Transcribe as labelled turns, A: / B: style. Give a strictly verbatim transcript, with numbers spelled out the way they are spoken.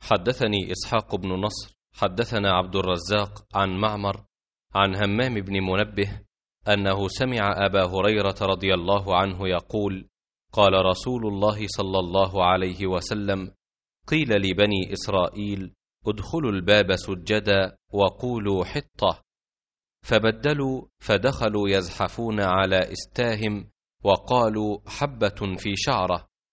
A: حدثني إسحاق بن نصر حدثنا عبد الرزاق عن معمر عن همام بن منبه أنه سمع أبا هريرة رضي الله عنه يقول: قال رسول الله صلى الله عليه وسلم: قيل لبني إسرائيل: ادخلوا الباب سجدا وقولوا حطة، فبدلوا فدخلوا يزحفون على استاهم وقالوا حبة في شعرة،